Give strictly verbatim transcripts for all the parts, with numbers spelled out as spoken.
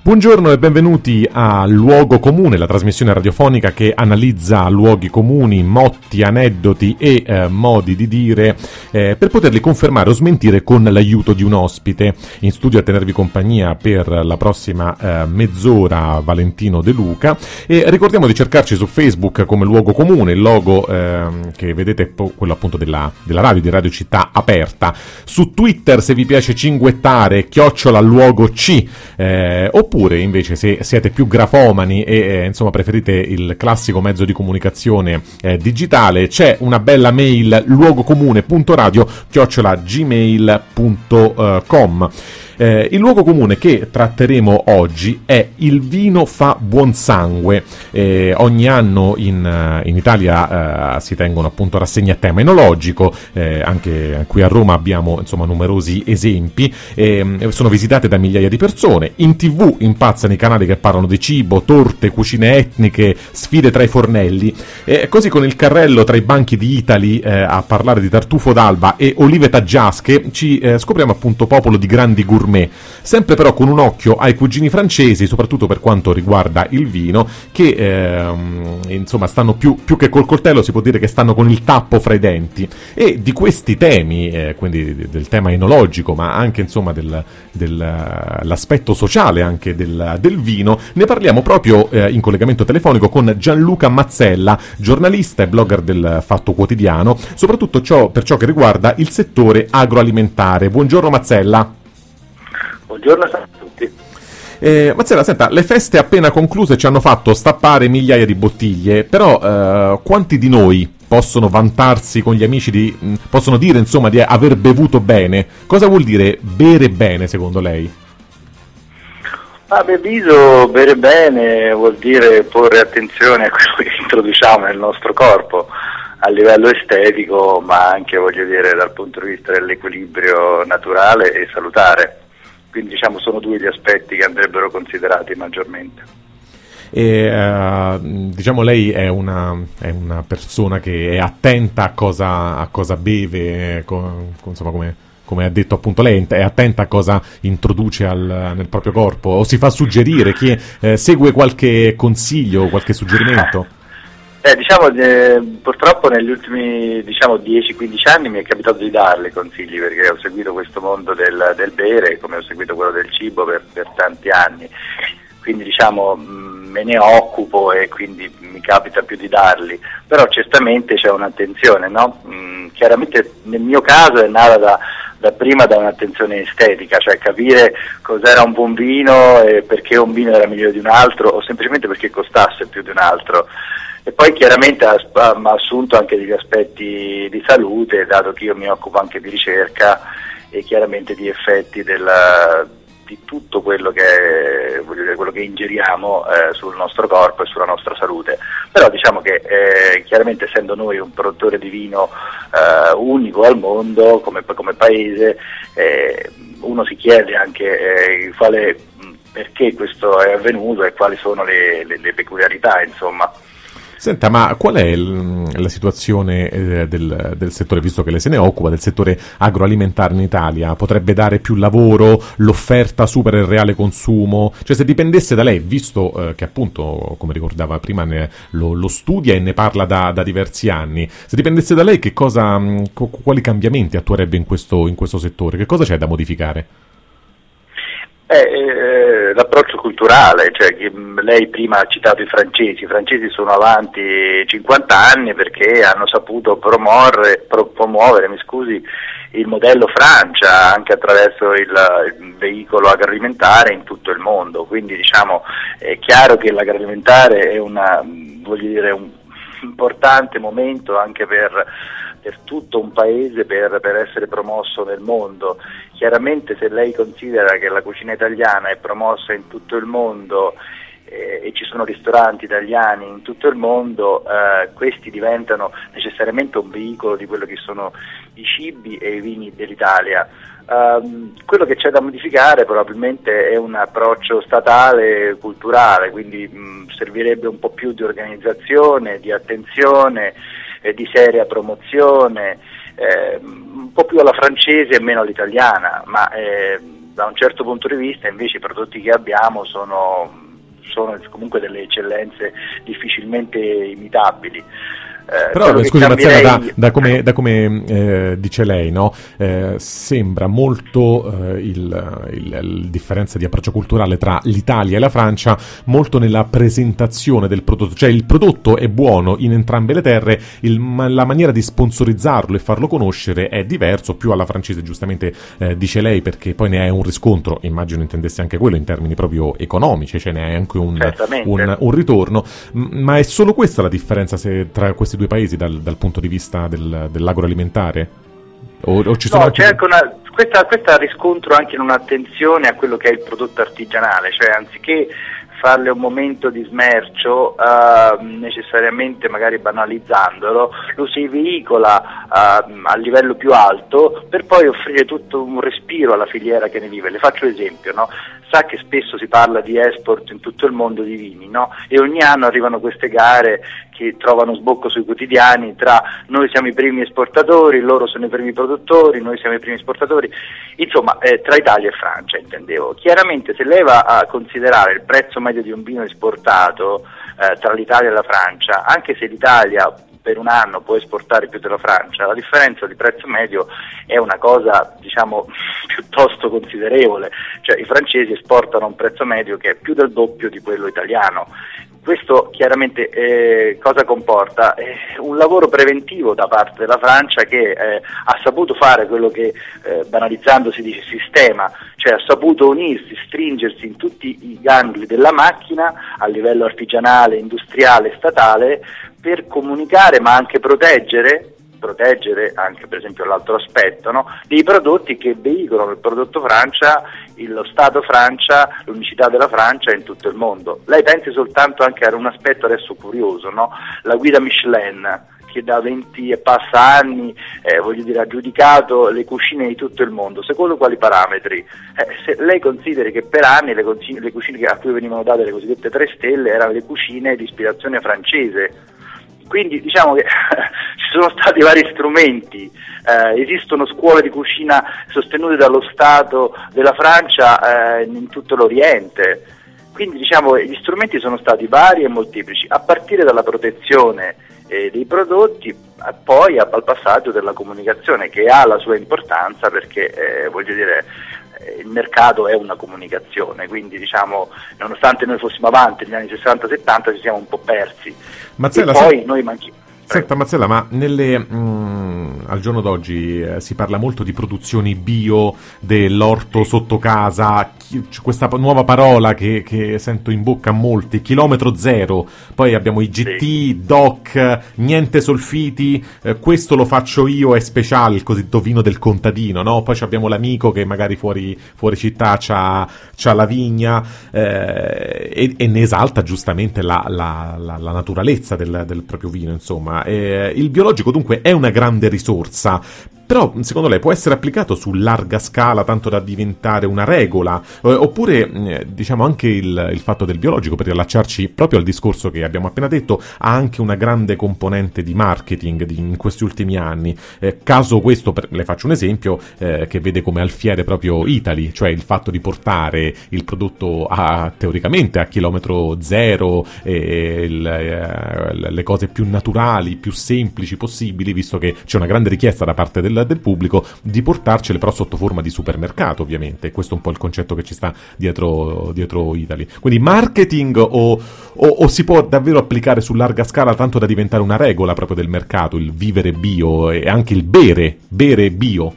Buongiorno e benvenuti a Luogo Comune, la trasmissione radiofonica che analizza luoghi comuni, motti, aneddoti e eh, modi di dire eh, per poterli confermare o smentire con l'aiuto di un ospite. In studio a tenervi compagnia per la prossima eh, mezz'ora Valentino De Luca, e ricordiamo di cercarci su Facebook come Luogo Comune, il logo eh, che vedete, quello appunto della, della radio, di Radio Città Aperta. Su Twitter, se vi piace cinguettare, chiocciola Luogo C, eh, oppure Oppure invece se siete più grafomani e eh, insomma preferite il classico mezzo di comunicazione eh, digitale, c'è una bella mail luogocomune punto radio chiocciola gmail punto com. Eh, il luogo comune che tratteremo oggi è il vino fa buon sangue. Eh, ogni anno in, in Italia eh, si tengono appunto rassegne a tema enologico, eh, anche qui a Roma abbiamo insomma numerosi esempi, eh, sono visitate da migliaia di persone. In tv impazzano i canali che parlano di cibo, torte, cucine etniche, sfide tra i fornelli, eh, così con il carrello tra i banchi di Italy eh, a parlare di tartufo d'Alba e olive taggiasche ci eh, scopriamo appunto popolo di grandi gourmet. Sempre però con un occhio ai cugini francesi, soprattutto per quanto riguarda il vino, che ehm, insomma stanno più, più che col coltello, si può dire che stanno con il tappo fra i denti. E di questi temi, eh, quindi del tema enologico, ma anche insomma del, dell'aspetto sociale anche del, del vino, ne parliamo proprio eh, in collegamento telefonico con Gianluca Mazzella, giornalista e blogger del Fatto Quotidiano, soprattutto ciò, per ciò che riguarda il settore agroalimentare. Buongiorno Mazzella. Buongiorno a tutti. Eh, Mazzella, senta, le feste appena concluse ci hanno fatto stappare migliaia di bottiglie, però eh, quanti di noi possono vantarsi con gli amici di, mh, possono dire insomma di aver bevuto bene? Cosa vuol dire bere bene secondo lei? A mio avviso bere bene vuol dire porre attenzione a quello che introduciamo nel nostro corpo a livello estetico, ma anche voglio dire dal punto di vista dell'equilibrio naturale e salutare. Quindi diciamo sono due gli aspetti che andrebbero considerati maggiormente. E uh, diciamo lei è una, è una persona che è attenta a cosa, a cosa beve, co, insomma come, come ha detto appunto lei, è attenta a cosa introduce al, nel proprio corpo, o si fa suggerire, chi eh, segue qualche consiglio, qualche suggerimento? Eh, diciamo, eh, purtroppo negli ultimi diciamo dieci quindici anni mi è capitato di darle consigli, perché ho seguito questo mondo del, del bere, come ho seguito quello del cibo per, per tanti anni, quindi diciamo mh, me ne occupo e quindi mi capita più di darli, però certamente c'è un'attenzione, no? Mh, chiaramente nel mio caso è nata da, da prima da un'attenzione estetica, cioè capire cos'era un buon vino e perché un vino era migliore di un altro, o semplicemente perché costasse più di un altro. E poi chiaramente ha assunto anche degli aspetti di salute, dato che io mi occupo anche di ricerca e chiaramente di effetti della, di tutto quello che, voglio dire, quello che ingeriamo eh, sul nostro corpo e sulla nostra salute. Però diciamo che eh, chiaramente essendo noi un produttore di vino eh, unico al mondo come, come paese, eh, uno si chiede anche eh, quale, perché questo è avvenuto e quali sono le, le, le peculiarità, insomma. Senta, ma qual è il, la situazione eh, del, del settore, visto che lei se ne occupa, del settore agroalimentare in Italia? Potrebbe dare più lavoro? L'offerta supera il reale consumo? Cioè, se dipendesse da lei, visto eh, che appunto, come ricordava prima, ne, lo, lo studia e ne parla da, da diversi anni, se dipendesse da lei, che cosa, mh, quali cambiamenti attuerebbe in questo, in questo settore? Che cosa c'è da modificare? Eh, eh, l'approccio culturale, cioè che, mh, lei prima ha citato i francesi, i francesi sono avanti cinquanta anni perché hanno saputo promuovere, pro, promuovere mi scusi, il modello Francia anche attraverso il, il veicolo agroalimentare in tutto il mondo, quindi diciamo è chiaro che l'agroalimentare è una, voglio dire, un importante momento anche per per tutto un paese per, per essere promosso nel mondo. Chiaramente se lei considera che la cucina italiana è promossa in tutto il mondo eh, e ci sono ristoranti italiani in tutto il mondo, eh, questi diventano necessariamente un veicolo di quello che sono i cibi e i vini dell'Italia. Um, quello che c'è da modificare probabilmente è un approccio statale, culturale, quindi mh, servirebbe un po' più di organizzazione, di attenzione, eh, di seria promozione, eh, un po' più alla francese e meno all'italiana, ma eh, da un certo punto di vista invece i prodotti che abbiamo sono, sono comunque delle eccellenze difficilmente imitabili. Eh, Però scusi cambierei... Marcella, da, da come, da come eh, dice lei, no? eh, sembra molto eh, il, il, il differenza di approccio culturale tra l'Italia e la Francia, molto nella presentazione del prodotto, cioè il prodotto è buono in entrambe le terre, il, ma, la maniera di sponsorizzarlo e farlo conoscere è diverso, più alla francese giustamente eh, dice lei, perché poi ne è un riscontro, immagino intendesse anche quello in termini proprio economici, cioè ne è anche un, un, un ritorno, M- ma è solo questa la differenza se, tra questi due paesi dal, dal punto di vista del, dell'agroalimentare? O, o ci sono no, anche... c'è anche una, questa, questa riscontro anche in un'attenzione a quello che è il prodotto artigianale, cioè anziché farle un momento di smercio uh, necessariamente magari banalizzandolo, lo si veicola uh, a livello più alto per poi offrire tutto un respiro alla filiera che ne vive. Le faccio esempio, no? Sa che spesso si parla di export in tutto il mondo di vini, no? E ogni anno arrivano queste gare che trovano sbocco sui quotidiani tra noi siamo i primi esportatori, loro sono i primi produttori, noi siamo i primi esportatori, insomma eh, tra Italia e Francia intendevo. Chiaramente se lei va a considerare il prezzo medio di un vino esportato eh, tra l'Italia e la Francia, anche se l'Italia per un anno può esportare più della Francia, la differenza di prezzo medio è una cosa diciamo piuttosto considerevole, cioè i francesi esportano a un prezzo medio che è più del doppio di quello italiano. Questo chiaramente eh, cosa comporta? Eh, un lavoro preventivo da parte della Francia che eh, ha saputo fare quello che eh, banalizzando si dice sistema, cioè ha saputo unirsi, stringersi in tutti i gangli della macchina a livello artigianale, industriale, statale per comunicare ma anche proteggere proteggere anche per esempio l'altro aspetto, no? Dei prodotti che veicolano il prodotto Francia, il, lo Stato Francia, l'unicità della Francia in tutto il mondo. Lei pensi soltanto anche a un aspetto adesso curioso, no? La guida Michelin che da venti e passa anni eh, voglio dire, ha giudicato le cucine di tutto il mondo, secondo quali parametri? Eh, se lei consideri che per anni le cucine, le cucine a cui venivano date le cosiddette tre stelle erano le cucine di ispirazione francese. Quindi diciamo che ci sono stati vari strumenti, eh, esistono scuole di cucina sostenute dallo Stato della Francia eh, in tutto l'Oriente, quindi diciamo gli strumenti sono stati vari e molteplici, a partire dalla protezione eh, dei prodotti, a poi al passaggio della comunicazione che ha la sua importanza perché eh, voglio dire il mercato è una comunicazione, quindi diciamo nonostante noi fossimo avanti negli anni sessanta settanta ci siamo un po' persi. Mazzella, e poi se... noi manchi... Senta Mazzella, ma nelle, mh, al giorno d'oggi eh, si parla molto di produzioni bio, dell'orto sotto casa, chi, questa nuova parola che, che sento in bocca a molti, chilometro zero, poi abbiamo i G T, sì. D O C, niente solfiti, eh, questo lo faccio io, è speciale, il cosiddetto vino del contadino, no? Poi abbiamo l'amico che magari fuori, fuori città c'ha, c'ha la vigna eh, e, e ne esalta giustamente la, la, la, la naturalezza del, del proprio vino, insomma. Eh, il biologico dunque è una grande risorsa, però secondo lei può essere applicato su larga scala tanto da diventare una regola eh, oppure eh, diciamo anche il, il fatto del biologico, per riallacciarci proprio al discorso che abbiamo appena detto, ha anche una grande componente di marketing di, in questi ultimi anni, eh, caso questo per, le faccio un esempio eh, che vede come alfiere proprio Italy, cioè il fatto di portare il prodotto a, teoricamente a chilometro zero, eh, il, eh, le cose più naturali, più semplici possibili, visto che c'è una grande richiesta da parte del del pubblico di portarcele però sotto forma di supermercato, ovviamente. Questo è un po' il concetto che ci sta dietro, dietro Italy. Quindi marketing o, o, o si può davvero applicare su larga scala tanto da diventare una regola proprio del mercato, il vivere bio e anche il bere, bere bio?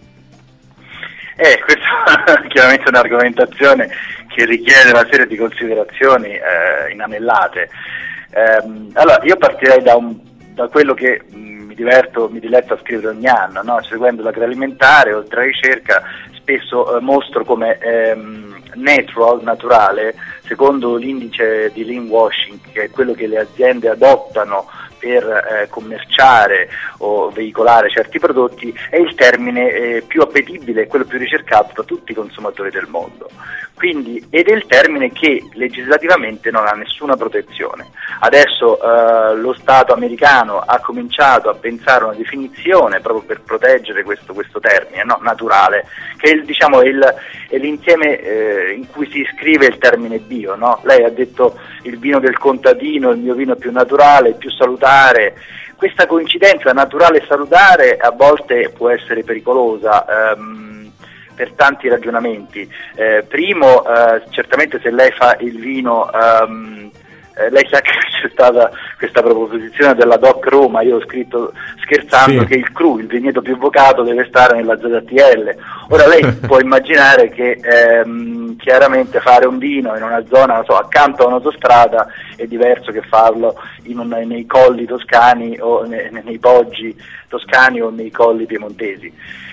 Eh, questa è chiaramente un'argomentazione che richiede una serie di considerazioni eh, inanellate. Eh, allora, io partirei da, un, da quello che mi diverto, mi diletto a scrivere ogni anno, no? Seguendo l'agroalimentare, oltre alla ricerca, spesso eh, mostro come ehm, natural, naturale, secondo l'indice di lean washing, che è quello che le aziende adottano per eh, commerciare o veicolare certi prodotti è il termine eh, più appetibile, quello più ricercato da tutti i consumatori del mondo. Quindi, ed è il termine che legislativamente non ha nessuna protezione. Adesso eh, lo Stato americano ha cominciato a pensare a una definizione proprio per proteggere questo, questo termine, no? Naturale, che è, il, diciamo, è, il, è l'insieme eh, in cui si iscrive il termine bio, no? Lei ha detto il vino del contadino, il mio vino è più naturale, più salutare. Questa coincidenza naturale e salutare a volte può essere pericolosa ehm, per tanti ragionamenti. Eh, primo, eh, certamente se lei fa il vino, ehm, eh, lei sa che c'è stata questa proposizione della Doc Roma, io ho scritto scherzando sì. che il cru, il vigneto più vocato, deve stare nella Z T L. Ora lei può immaginare che ehm, chiaramente fare un vino in una zona, non so, accanto a un'autostrada è diverso che farlo in un, nei colli toscani o nei, nei poggi toscani o nei colli piemontesi.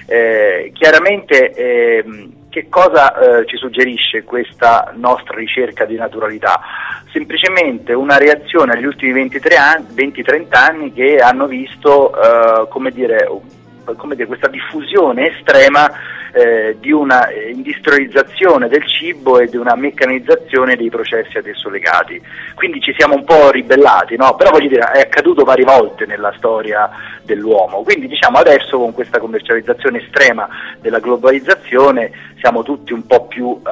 Eh, chiaramente eh, che cosa eh, ci suggerisce questa nostra ricerca di naturalità? Semplicemente una reazione agli ultimi venti trenta anni che hanno visto eh, come dire, come dire, questa diffusione estrema eh, di una industrializzazione del cibo e di una meccanizzazione dei processi ad esso legati. Quindi ci siamo un po' ribellati, no? Però voglio dire, è accaduto varie volte nella storia dell'uomo, quindi diciamo adesso con questa commercializzazione estrema della globalizzazione siamo tutti un po' più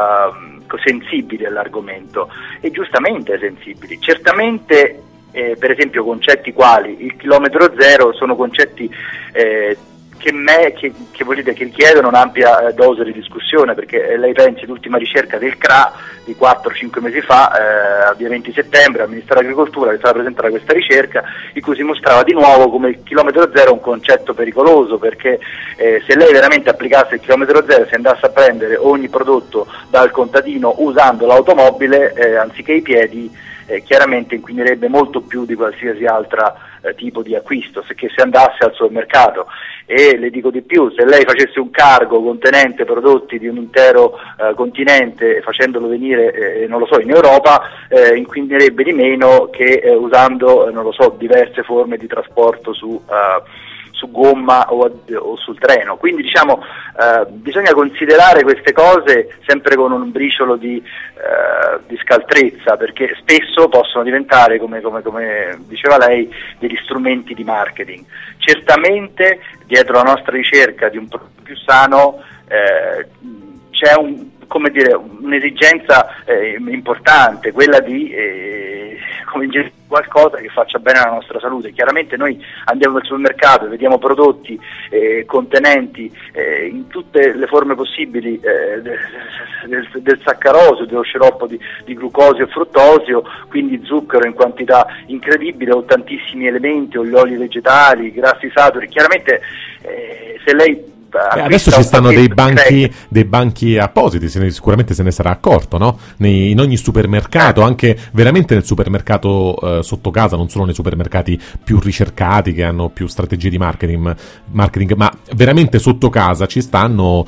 eh, sensibili all'argomento, e giustamente sensibili. Certamente eh, per esempio concetti quali il chilometro zero sono concetti eh, che, me, che, che, dire, che richiedono un'ampia eh, dose di discussione, perché eh, lei pensi l'ultima ricerca del C R A di quattro cinque mesi fa, eh, al venti settembre al Ministero dell'Agricoltura, che è stata presentata questa ricerca in cui si mostrava di nuovo come il chilometro zero è un concetto pericoloso, perché eh, se lei veramente applicasse il chilometro zero, se andasse a prendere ogni prodotto dal contadino usando l'automobile eh, anziché i piedi, eh, chiaramente inquinerebbe molto più di qualsiasi altro eh, tipo di acquisto, se, che se andasse al supermercato. E le dico di più, se lei facesse un cargo contenente prodotti di un intero eh, continente facendolo venire, eh, non lo so, in Europa, eh, inquinerebbe di meno che eh, usando, eh, non lo so, diverse forme di trasporto su, eh, su gomma o, o sul treno. Quindi diciamo eh, bisogna considerare queste cose sempre con un briciolo di, eh, di scaltrezza, perché spesso possono diventare, come, come, come diceva lei, degli strumenti di marketing. Certamente dietro la nostra ricerca di un prodotto più sano eh, c'è un, come dire, un'esigenza eh, importante, quella di eh, come dire, qualcosa che faccia bene alla nostra salute. Chiaramente noi andiamo al supermercato e vediamo prodotti eh, contenenti eh, in tutte le forme possibili eh, del, del saccarosio, dello sciroppo di, di glucosio e fruttosio, quindi zucchero in quantità incredibile, o tantissimi elementi, o gli oli vegetali, i grassi saturi. Chiaramente eh, se lei Eh, adesso ci stanno dei banchi, dei banchi appositi, se ne, sicuramente se ne sarà accorto, no? Nei, in ogni supermercato, anche veramente nel supermercato eh, sotto casa, non solo nei supermercati più ricercati che hanno più strategie di marketing, marketing ma veramente sotto casa ci stanno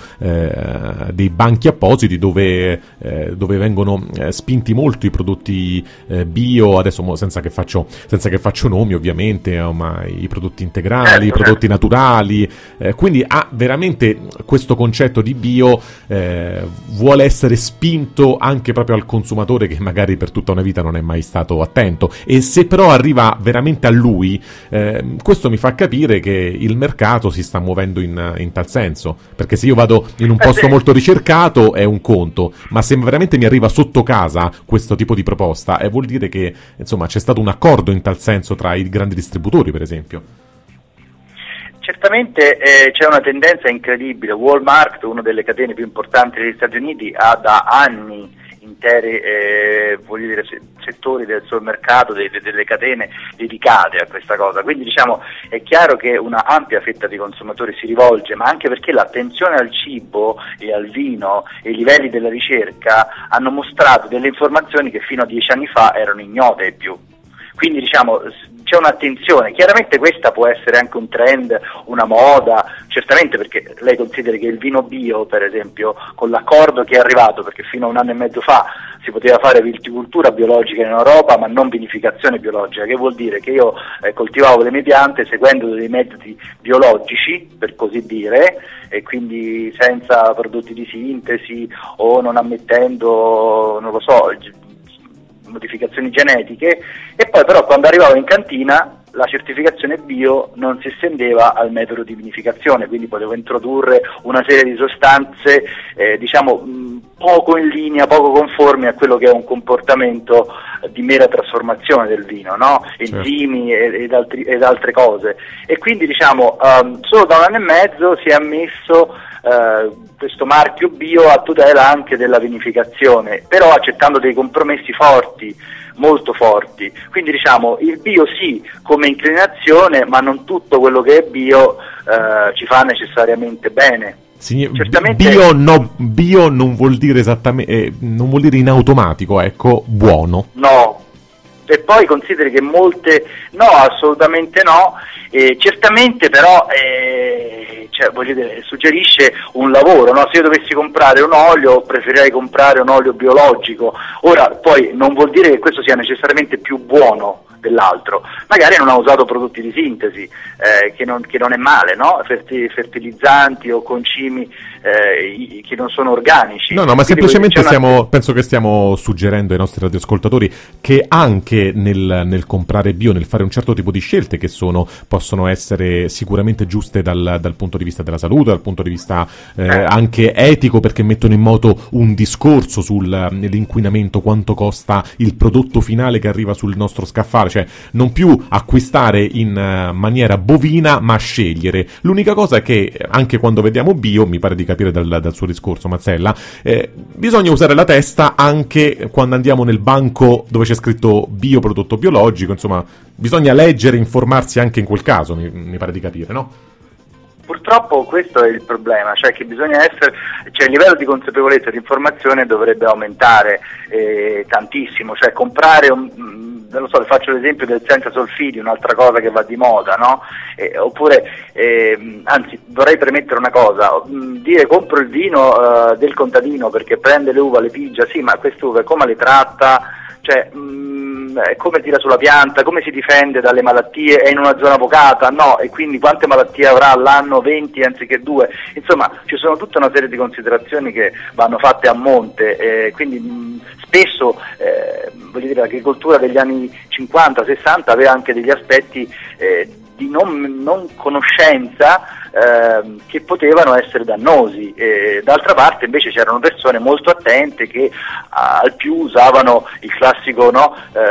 eh, dei banchi appositi dove, eh, dove vengono eh, spinti molto i prodotti eh, bio, adesso mo, senza che faccio senza che faccio nomi ovviamente, oh, ma i prodotti integrali, i prodotti naturali, eh, quindi ha veramente questo concetto di bio eh, vuole essere spinto anche proprio al consumatore che magari per tutta una vita non è mai stato attento, e se però arriva veramente a lui eh, questo mi fa capire che il mercato si sta muovendo in, in tal senso, perché se io vado in un posto molto ricercato è un conto, ma se veramente mi arriva sotto casa questo tipo di proposta eh, vuol dire che insomma c'è stato un accordo in tal senso tra i grandi distributori, per esempio. Certamente eh, c'è una tendenza incredibile. Walmart, una delle catene più importanti degli Stati Uniti, ha da anni interi eh, voglio dire, settori del supermercato, de, de, delle catene dedicate a questa cosa. Quindi diciamo è chiaro che una ampia fetta di consumatori si rivolge, ma anche perché l'attenzione al cibo e al vino e i livelli della ricerca hanno mostrato delle informazioni che fino a dieci anni fa erano ignote e più. Quindi diciamo c'è un'attenzione. Chiaramente questa può essere anche un trend, una moda, certamente, perché lei consideri che il vino bio, per esempio, con l'accordo che è arrivato, perché fino a un anno e mezzo fa si poteva fare viticoltura biologica in Europa ma non vinificazione biologica, che vuol dire che io eh, coltivavo le mie piante seguendo dei metodi biologici, per così dire, e quindi senza prodotti di sintesi o non ammettendo, non lo so, modificazioni genetiche, e poi però quando arrivavo in cantina la certificazione bio non si estendeva al metodo di vinificazione, quindi potevo introdurre una serie di sostanze eh, diciamo mh, poco in linea, poco conformi a quello che è un comportamento di mera trasformazione del vino, no? Enzimi ed, ed, altri, ed altre cose, e quindi diciamo um, solo da un anno e mezzo si è ammesso uh, questo marchio bio a tutela anche della vinificazione, però accettando dei compromessi forti, molto forti. Quindi diciamo il bio sì come inclinazione, ma non tutto quello che è bio eh, ci fa necessariamente bene. Sign- Certamente bio, no, bio non vuol dire esattamente eh, non vuol dire in automatico, ecco, buono. No. E poi consideri che molte no, assolutamente no, eh, certamente però eh, cioè, voglio dire, suggerisce un lavoro, no? Se io dovessi comprare un olio preferirei comprare un olio biologico. Ora poi non vuol dire che questo sia necessariamente più buono dell'altro, magari non ha usato prodotti di sintesi, eh, che, non, che non è male, no? Ferti, fertilizzanti o concimi eh, che non sono organici. No, no, ma quindi semplicemente stiamo, una... penso che stiamo suggerendo ai nostri radioascoltatori che anche nel, nel comprare bio, nel fare un certo tipo di scelte che sono, possono essere sicuramente giuste dal, dal punto di vista della salute, dal punto di vista eh, eh. anche etico, perché mettono in moto un discorso sull'inquinamento, quanto costa il prodotto finale che arriva sul nostro scaffale, cioè non più acquistare in uh, maniera bovina ma scegliere. L'unica cosa è che anche quando vediamo bio, mi pare di capire dal, dal suo discorso Mazzella, eh, bisogna usare la testa anche quando andiamo nel banco dove c'è scritto bio, prodotto biologico, insomma bisogna leggere, informarsi anche in quel caso, mi, mi pare di capire, no? Purtroppo questo è il problema, cioè che bisogna essere, cioè il livello di consapevolezza e di informazione dovrebbe aumentare eh, tantissimo, cioè comprare un, non lo so, faccio l'esempio del senza solfidi, un'altra cosa che va di moda, no? Eh, oppure, eh, anzi vorrei premettere una cosa, mh, dire compro il vino eh, del contadino perché prende le uva, le pigia, sì, ma queste uve come le tratta? Cioè, mh, come tira sulla pianta, come si difende dalle malattie, è in una zona vocata, no, e quindi quante malattie avrà all'anno, venti anziché due, insomma ci sono tutta una serie di considerazioni che vanno fatte a monte, eh, quindi mh, spesso eh, voglio dire, l'agricoltura degli anni cinquanta sessanta aveva anche degli aspetti eh, di non, non conoscenza eh, che potevano essere dannosi, eh, d'altra parte invece c'erano persone molto attente che a, al più usavano il classico, no,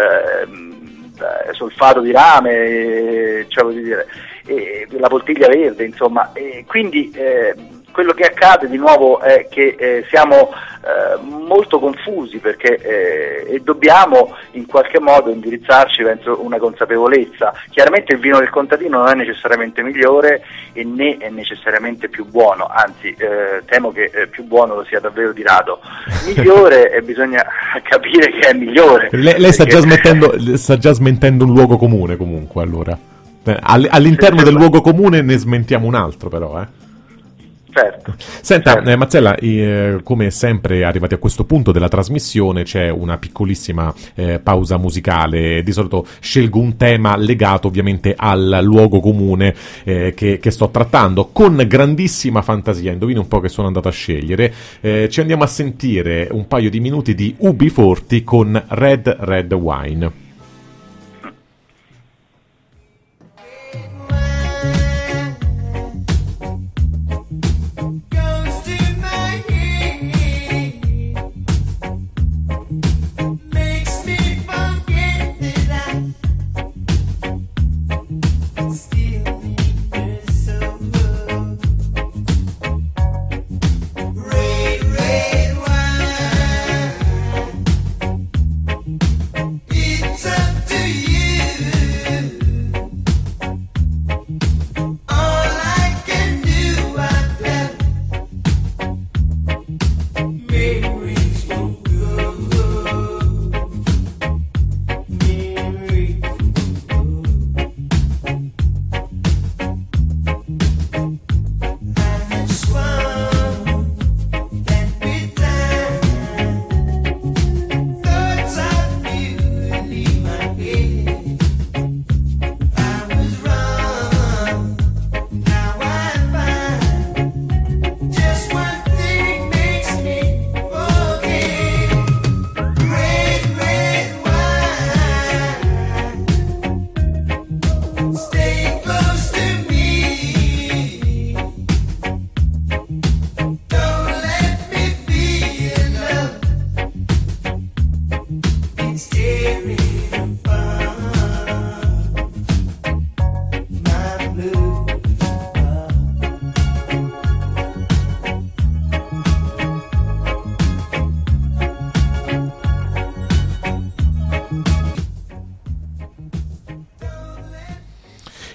eh, solfato di rame, eh, cioè voglio dire, eh, la bottiglia verde, insomma, e quindi eh, quello che accade di nuovo è che eh, siamo eh, molto confusi perché eh, e dobbiamo in qualche modo indirizzarci verso una consapevolezza. Chiaramente il vino del contadino non è necessariamente migliore e né è necessariamente più buono, anzi eh, temo che eh, più buono lo sia davvero di rado. Migliore e bisogna capire che è migliore. Lei, lei sta, perché... già smettendo, sta già smentendo un luogo comune comunque, allora. All'interno del luogo comune ne smentiamo un altro però, eh. Certo. Senta, certo. Eh, Mazzella, eh, come sempre arrivati a questo punto della trasmissione c'è una piccolissima eh, pausa musicale. Di solito scelgo un tema legato ovviamente al luogo comune eh, che, che sto trattando con grandissima fantasia. Indovini un po' che sono andato a scegliere. Eh, ci andiamo a sentire un paio di minuti di U B quaranta con Red Red Wine. Red, red wine.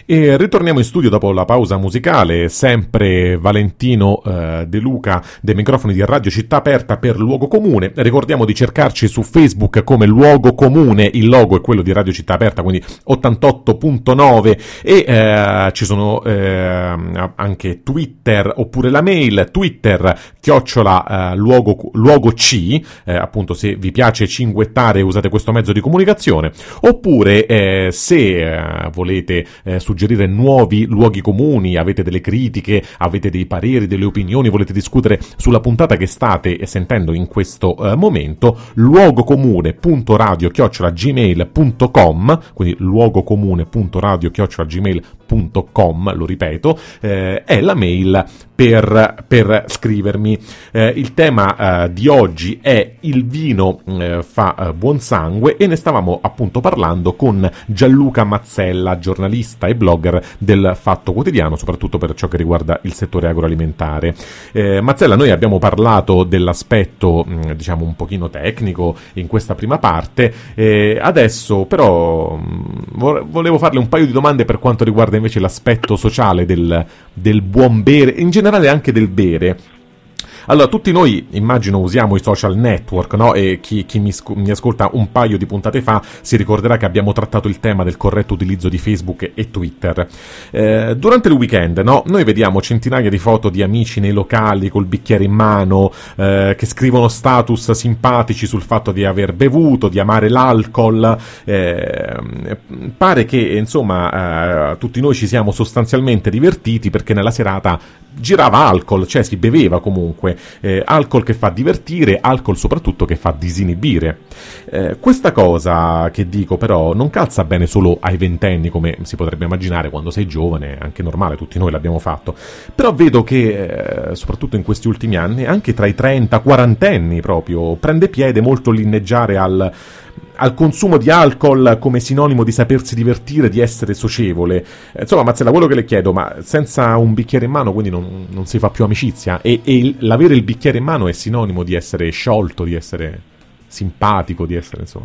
E ritorniamo in studio dopo la pausa musicale, sempre Valentino eh, De Luca dei microfoni di Radio Città Aperta per Luogo Comune. Ricordiamo di cercarci su Facebook come Luogo Comune, il logo è quello di Radio Città Aperta, quindi ottantotto punto nove, e eh, ci sono eh, anche Twitter oppure la mail, Twitter chiocciola eh, luogo, luogo C, eh, appunto se vi piace cinguettare usate questo mezzo di comunicazione, oppure eh, se eh, volete eh, suggerire nuovi luoghi comuni, avete delle critiche, avete dei pareri, delle opinioni, volete discutere sulla puntata che state sentendo in questo uh, momento, luogocomune punto radio chiocciola gmail punto com, quindi luogocomune punto radio chiocciola gmail punto com, lo ripeto, eh, è la mail per, per scrivermi. Eh, il tema eh, di oggi è il vino eh, fa eh, buon sangue, e ne stavamo appunto parlando con Gianluca Mazzella, giornalista e blogger del Fatto Quotidiano, soprattutto per ciò che riguarda il settore agroalimentare. Eh, Mazzella, noi abbiamo parlato dell'aspetto mh, diciamo un pochino tecnico in questa prima parte, eh, adesso però mh, volevo farle un paio di domande per quanto riguarda invece l'aspetto sociale del, del buon bere, in generale anche del bere. Allora, tutti noi immagino usiamo i social network, no? E chi, chi mi, sc- mi ascolta un paio di puntate fa si ricorderà che abbiamo trattato il tema del corretto utilizzo di Facebook e Twitter. Eh, durante il weekend, no? Noi vediamo centinaia di foto di amici nei locali col bicchiere in mano, eh, che scrivono status simpatici sul fatto di aver bevuto, di amare l'alcol. Eh, pare che, insomma, eh, tutti noi ci siamo sostanzialmente divertiti perché nella serata girava alcol, cioè si beveva comunque. Eh, alcol che fa divertire, alcol soprattutto che fa disinibire. Eh, questa cosa che dico però non calza bene solo ai ventenni, come si potrebbe immaginare. Quando sei giovane è anche normale, tutti noi l'abbiamo fatto, però vedo che eh, soprattutto in questi ultimi anni anche tra i trenta quarantenni proprio prende piede molto l'inneggiare al al consumo di alcol come sinonimo di sapersi divertire, di essere socievole. Eh, insomma, Mazzella, quello che le chiedo, ma senza un bicchiere in mano quindi non, non si fa più amicizia? E, e il, l'avere il bicchiere in mano è sinonimo di essere sciolto, di essere simpatico, di essere, insomma...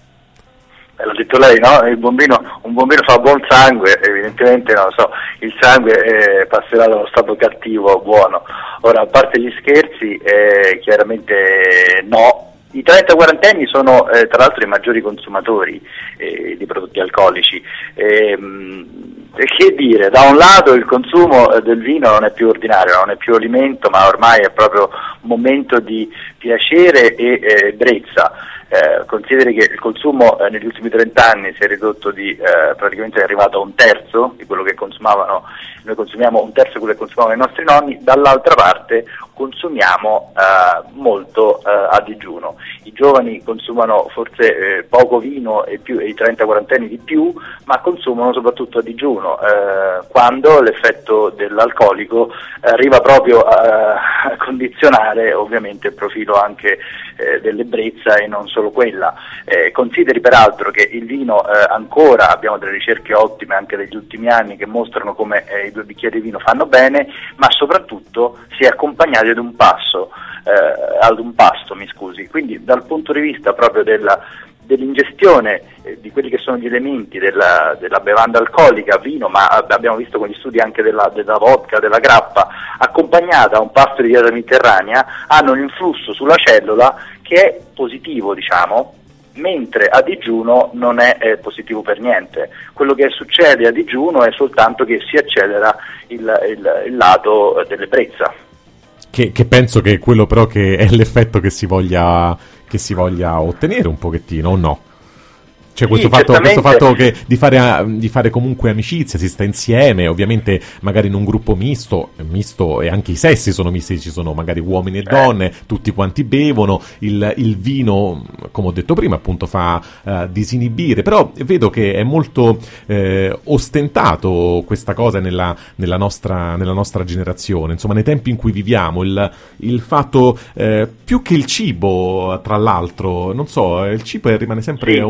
Eh, l'ha detto lei, no? Il buon vino, un buon vino fa buon sangue, evidentemente, non lo so, il sangue eh, passerà dallo stato cattivo a buono. Ora, a parte gli scherzi, eh, chiaramente no. I trenta quarantenni sono eh, tra l'altro i maggiori consumatori eh, di prodotti alcolici. E, mh, che dire, da un lato il consumo eh, del vino non è più ordinario, non è più alimento, ma ormai è proprio un momento di piacere e eh, ebbrezza. Eh, consideri che il consumo eh, negli ultimi trenta anni si è ridotto di eh, praticamente è arrivato a un terzo di quello che consumavano, noi consumiamo un terzo di quello che consumavano i nostri nonni, dall'altra parte consumiamo eh, molto eh, a digiuno. I giovani consumano forse eh, poco vino e, più, e i trenta quarantenni di più, ma consumano soprattutto a digiuno, eh, quando l'effetto dell'alcolico arriva proprio a, a condizionare ovviamente il profilo anche eh, dell'ebbrezza e non solo quella. Eh, consideri peraltro che il vino eh, ancora, abbiamo delle ricerche ottime anche degli ultimi anni che mostrano come eh, i due bicchieri di vino fanno bene, ma soprattutto si è accompagnati ad un passo, eh, ad un pasto, mi scusi. Quindi dal punto di vista proprio della, dell'ingestione eh, di quelli che sono gli elementi della, della bevanda alcolica, vino, ma abbiamo visto con gli studi anche della, della vodka, della grappa, accompagnata a un pasto di dieta mediterranea, hanno un influsso sulla cellula che è positivo, diciamo, mentre a digiuno non è eh, positivo per niente. Quello che succede a digiuno è soltanto che si accelera il, il, il lato dell'ebbrezza. Che, che penso che è quello però che è l'effetto che si voglia, che si voglia ottenere un pochettino, o no? Cioè questo, sì, fatto, questo fatto che di fare, di fare comunque amicizia, si sta insieme, ovviamente magari in un gruppo misto, misto e anche i sessi sono misti, ci sono magari uomini e donne, eh. tutti quanti bevono, il, il vino, come ho detto prima, appunto fa uh, disinibire, però vedo che è molto eh, ostentato questa cosa nella, nella, nostra, nella nostra generazione, insomma nei tempi in cui viviamo, il, il fatto, eh, più che il cibo tra l'altro, non so, il cibo rimane sempre sì. un, un grande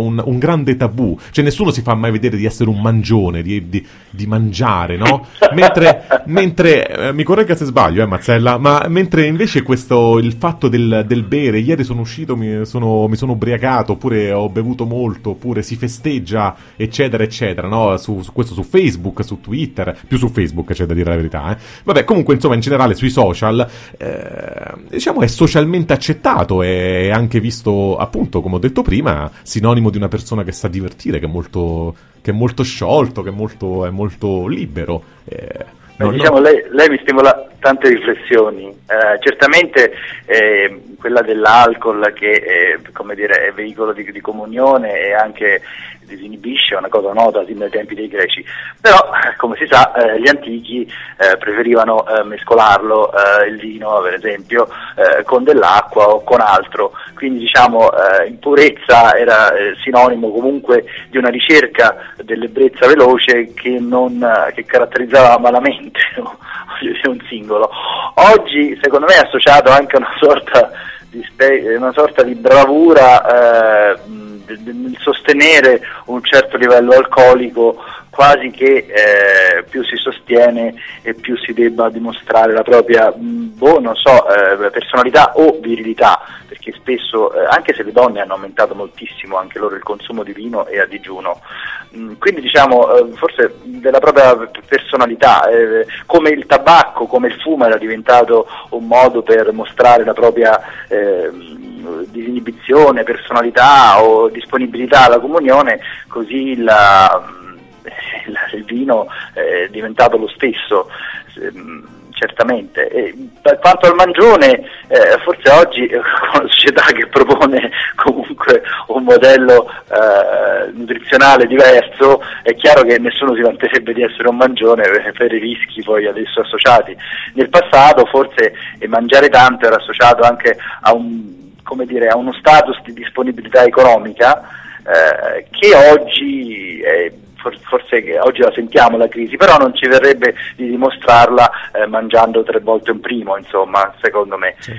grande tabù, cioè nessuno si fa mai vedere di essere un mangione, di, di, di mangiare, no? Mentre, mentre eh, mi corregga se sbaglio, eh Mazzella, ma mentre invece questo, il fatto del, del bere, ieri sono uscito, mi sono, mi sono ubriacato, oppure ho bevuto molto, oppure si festeggia, eccetera, eccetera, no? Su, su questo su Facebook, su Twitter, più su Facebook c'è da dire la verità, eh? Vabbè, comunque insomma in generale sui social, eh, diciamo è socialmente accettato, è anche visto appunto, come ho detto prima, sinonimo di una persona che sa divertire, che è molto, che è molto sciolto, che è molto, è molto libero. Eh, Beh, no, diciamo, no. Lei, lei mi stimola tante riflessioni, eh, certamente eh, quella dell'alcol che è, come dire, è veicolo di, di comunione e anche disinibisce, è una cosa nota sin dai tempi dei greci, però come si sa eh, gli antichi eh, preferivano eh, mescolarlo, eh, il vino per esempio, eh, con dell'acqua o con altro, quindi diciamo eh, in purezza era eh, sinonimo comunque di una ricerca dell'ebbrezza veloce che, non, che caratterizzava malamente un singolo. Oggi secondo me è associato anche a una sorta di, spe- una sorta di bravura eh, nel sostenere un certo livello alcolico, quasi che eh, più si sostiene e più si debba dimostrare la propria boh, non so, eh, personalità o virilità, perché spesso, eh, anche se le donne hanno aumentato moltissimo anche loro il consumo di vino e a digiuno, mm, quindi diciamo eh, forse della propria personalità, eh, come il tabacco, come il fumo era diventato un modo per mostrare la propria eh, disinibizione, personalità o disponibilità alla comunione, così la il vino è diventato lo stesso, certamente. E per quanto al mangione, eh, forse oggi con una società che propone comunque un modello eh, nutrizionale diverso, è chiaro che nessuno si vanterebbe di essere un mangione per, per i rischi poi adesso associati. Nel passato forse mangiare tanto era associato anche a un, come dire, a uno status di disponibilità economica eh, che oggi è, forse oggi la sentiamo la crisi, però non ci verrebbe di dimostrarla eh, mangiando tre volte un primo, insomma, secondo me. Sì.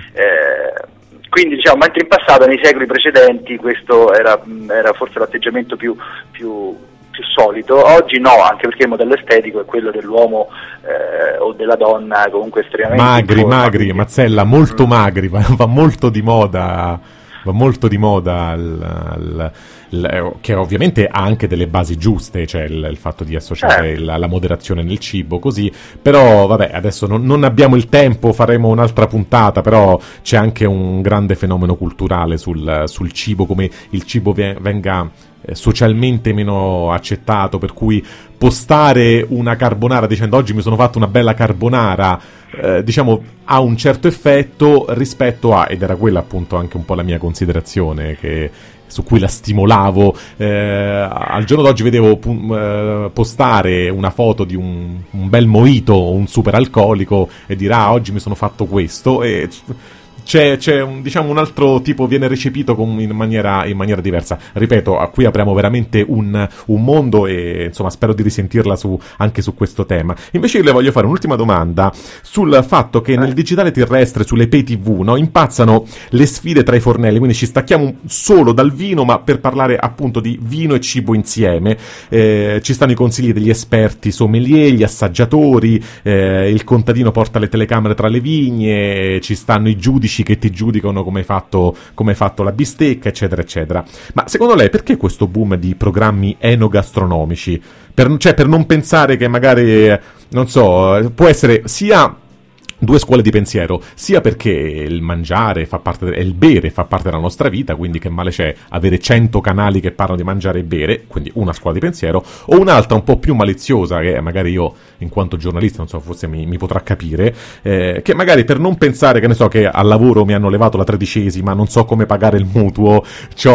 Eh, quindi diciamo, mentre in passato, nei secoli precedenti, questo era, era forse l'atteggiamento più, più, più solito, oggi no, anche perché il modello estetico è quello dell'uomo eh, o della donna comunque estremamente magri, forma, magri, quindi... Mazzella, molto mm. magri, va, va molto di moda, va molto di moda il, il, il, che ovviamente ha anche delle basi giuste, cioè il, il fatto di associare eh. la, la moderazione nel cibo, così, però vabbè, adesso non, non abbiamo il tempo, faremo un'altra puntata, però c'è anche un grande fenomeno culturale sul, sul cibo, come il cibo venga eh, socialmente meno accettato, per cui postare una carbonara dicendo oggi mi sono fatto una bella carbonara, eh, diciamo ha un certo effetto rispetto a, ed era quella appunto anche un po' la mia considerazione che su cui la stimolavo, eh, al giorno d'oggi vedevo pu- eh, postare una foto di un, un bel mojito o un super alcolico e dire ah oggi mi sono fatto questo, e c'è, c'è un, diciamo un altro tipo, viene recepito con, in, maniera, in maniera diversa. Ripeto, qui apriamo veramente un, un mondo e insomma spero di risentirla su, anche su questo tema. Invece io le voglio fare un'ultima domanda sul fatto che nel digitale terrestre, sulle pay tv, no, impazzano le sfide tra i fornelli, quindi ci stacchiamo solo dal vino, ma per parlare appunto di vino e cibo insieme, eh, ci stanno i consigli degli esperti sommelier, gli assaggiatori, eh, il contadino porta le telecamere tra le vigne, ci stanno i giudici che ti giudicano come hai fatto, come hai fatto la bistecca, eccetera eccetera. Ma secondo lei perché questo boom di programmi enogastronomici? Per, cioè per non pensare che magari, non so, può essere sia due scuole di pensiero, sia perché il mangiare fa parte, e il bere fa parte della nostra vita, quindi che male c'è avere cento canali che parlano di mangiare e bere, quindi una scuola di pensiero, o un'altra un po' più maliziosa, che magari io in quanto giornalista, non so, forse mi, mi potrà capire, eh, che magari per non pensare, che ne so, che al lavoro mi hanno levato la tredicesima, non so come pagare il mutuo,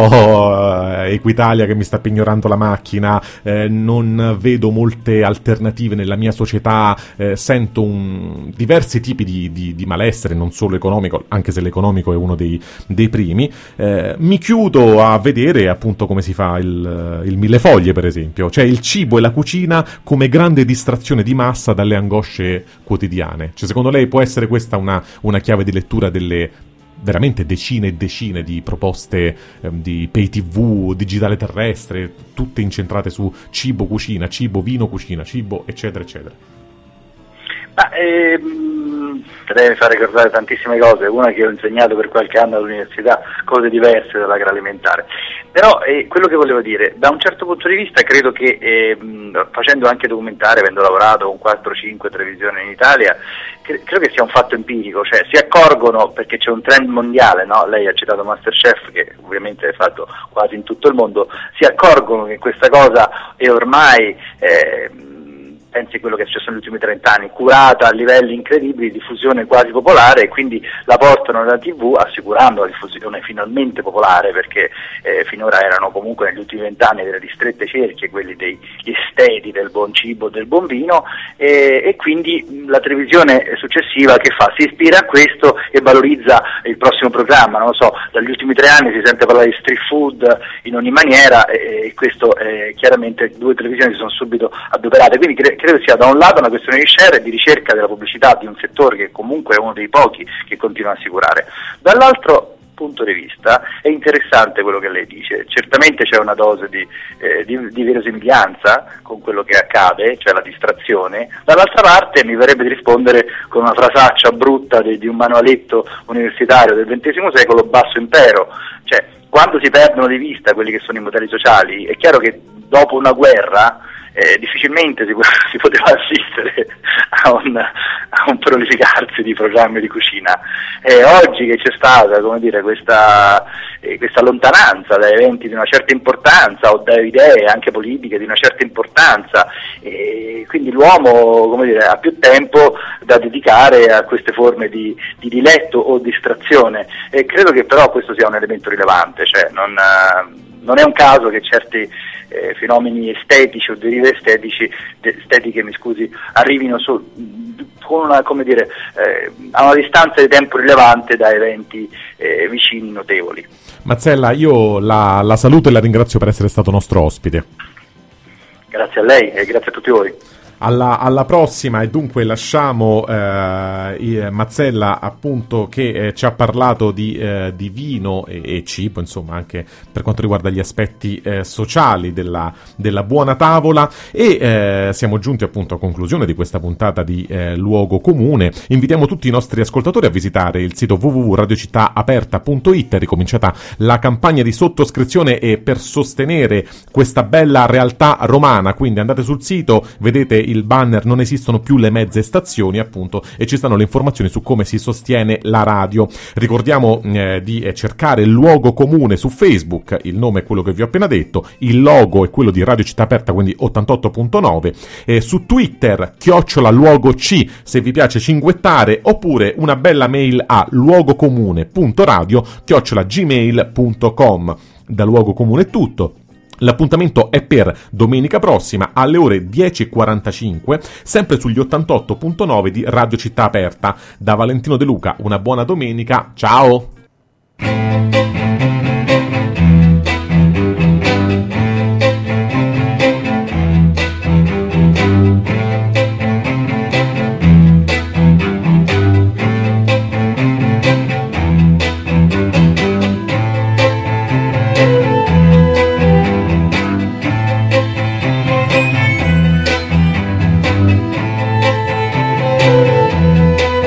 c'ho eh, Equitalia che mi sta pignorando la macchina, eh, non vedo molte alternative nella mia società, eh, sento un, diversi tipi Di, di, di malessere, non solo economico, anche se l'economico è uno dei, dei primi, eh, mi chiudo a vedere appunto come si fa il, il millefoglie, per esempio, cioè il cibo e la cucina come grande distrazione di massa dalle angosce quotidiane. Cioè, secondo lei può essere questa una, una chiave di lettura delle, veramente decine e decine di proposte eh, di pay tivù, digitale terrestre, tutte incentrate su cibo, cucina, cibo, vino, cucina, cibo, eccetera, eccetera. Ma ehm, deve far ricordare tantissime cose, una che ho insegnato per qualche anno all'università, cose diverse dall'agroalimentare. Però eh, quello che volevo dire, da un certo punto di vista credo che eh, facendo anche documentari, avendo lavorato con quattro cinque televisioni in Italia, cre- credo che sia un fatto empirico, cioè si accorgono, perché c'è un trend mondiale, no? Lei ha citato MasterChef, che ovviamente è fatto quasi in tutto il mondo, si accorgono che questa cosa è ormai... Eh, pensi a quello che è successo negli ultimi trent'anni, curata a livelli incredibili, diffusione quasi popolare, e quindi la portano nella tivù assicurando la diffusione finalmente popolare, perché eh, finora erano comunque negli ultimi vent'anni delle ristrette cerchie, quelli degli esteti del buon cibo, del buon vino, e, e quindi la televisione successiva che fa? Si ispira a questo e valorizza il prossimo programma, non lo so, dagli ultimi tre anni si sente parlare di street food in ogni maniera, e, e questo eh, chiaramente due televisioni si sono subito adoperate, quindi cre- credo sia da un lato una questione di share e di ricerca della pubblicità di un settore che comunque è uno dei pochi che continua a assicurare. Dall'altro punto di vista è interessante quello che lei dice, certamente c'è una dose di, eh, di, di verosimiglianza con quello che accade, cioè la distrazione. Dall'altra parte mi verrebbe di rispondere con una frasaccia brutta di, di un manualetto universitario del ventesimo secolo, basso impero, cioè quando si perdono di vista quelli che sono i modelli sociali è chiaro che dopo una guerra Eh, difficilmente si, si poteva assistere a un, a un prolificarsi di programmi di cucina. Eh, oggi che c'è stata, come dire, questa, eh, questa lontananza da eventi di una certa importanza o da idee anche politiche di una certa importanza, eh, quindi l'uomo, come dire, ha più tempo da dedicare a queste forme di, di diletto o distrazione, e credo che però questo sia un elemento rilevante, cioè non, non è un caso che certi Eh, fenomeni estetici o derive estetici, de, estetiche mi scusi, arrivino su, con una, come dire, eh, a una distanza di tempo rilevante da eventi eh, vicini notevoli. Mazzella, io la, la saluto e la ringrazio per essere stato nostro ospite. Grazie a lei e grazie a tutti voi. Alla, alla prossima, e dunque lasciamo eh, Mazzella appunto che eh, ci ha parlato di, eh, di vino e, e cibo, insomma anche per quanto riguarda gli aspetti eh, sociali della, della buona tavola, e eh, siamo giunti appunto a conclusione di questa puntata di eh, Luogo Comune. Invitiamo tutti i nostri ascoltatori a visitare il sito w w w punto radio città aperta punto i t. È ricominciata la campagna di sottoscrizione e per sostenere questa bella realtà romana, quindi andate sul sito, vedete il banner "non esistono più le mezze stazioni" appunto, e ci stanno le informazioni su come si sostiene la radio. Ricordiamo eh, di eh, cercare il Luogo Comune su Facebook, il nome è quello che vi ho appena detto, il logo è quello di Radio Città Aperta, quindi ottantotto punto nove, eh, su Twitter chiocciola Luogo C se vi piace cinguettare, oppure una bella mail a luogocomune punto radio chiocciola gmail punto com. Da Luogo Comune è tutto. L'appuntamento è per domenica prossima alle ore dieci e quarantacinque, sempre sugli ottantotto punto nove di Radio Città Aperta. Da Valentino De Luca, una buona domenica, ciao!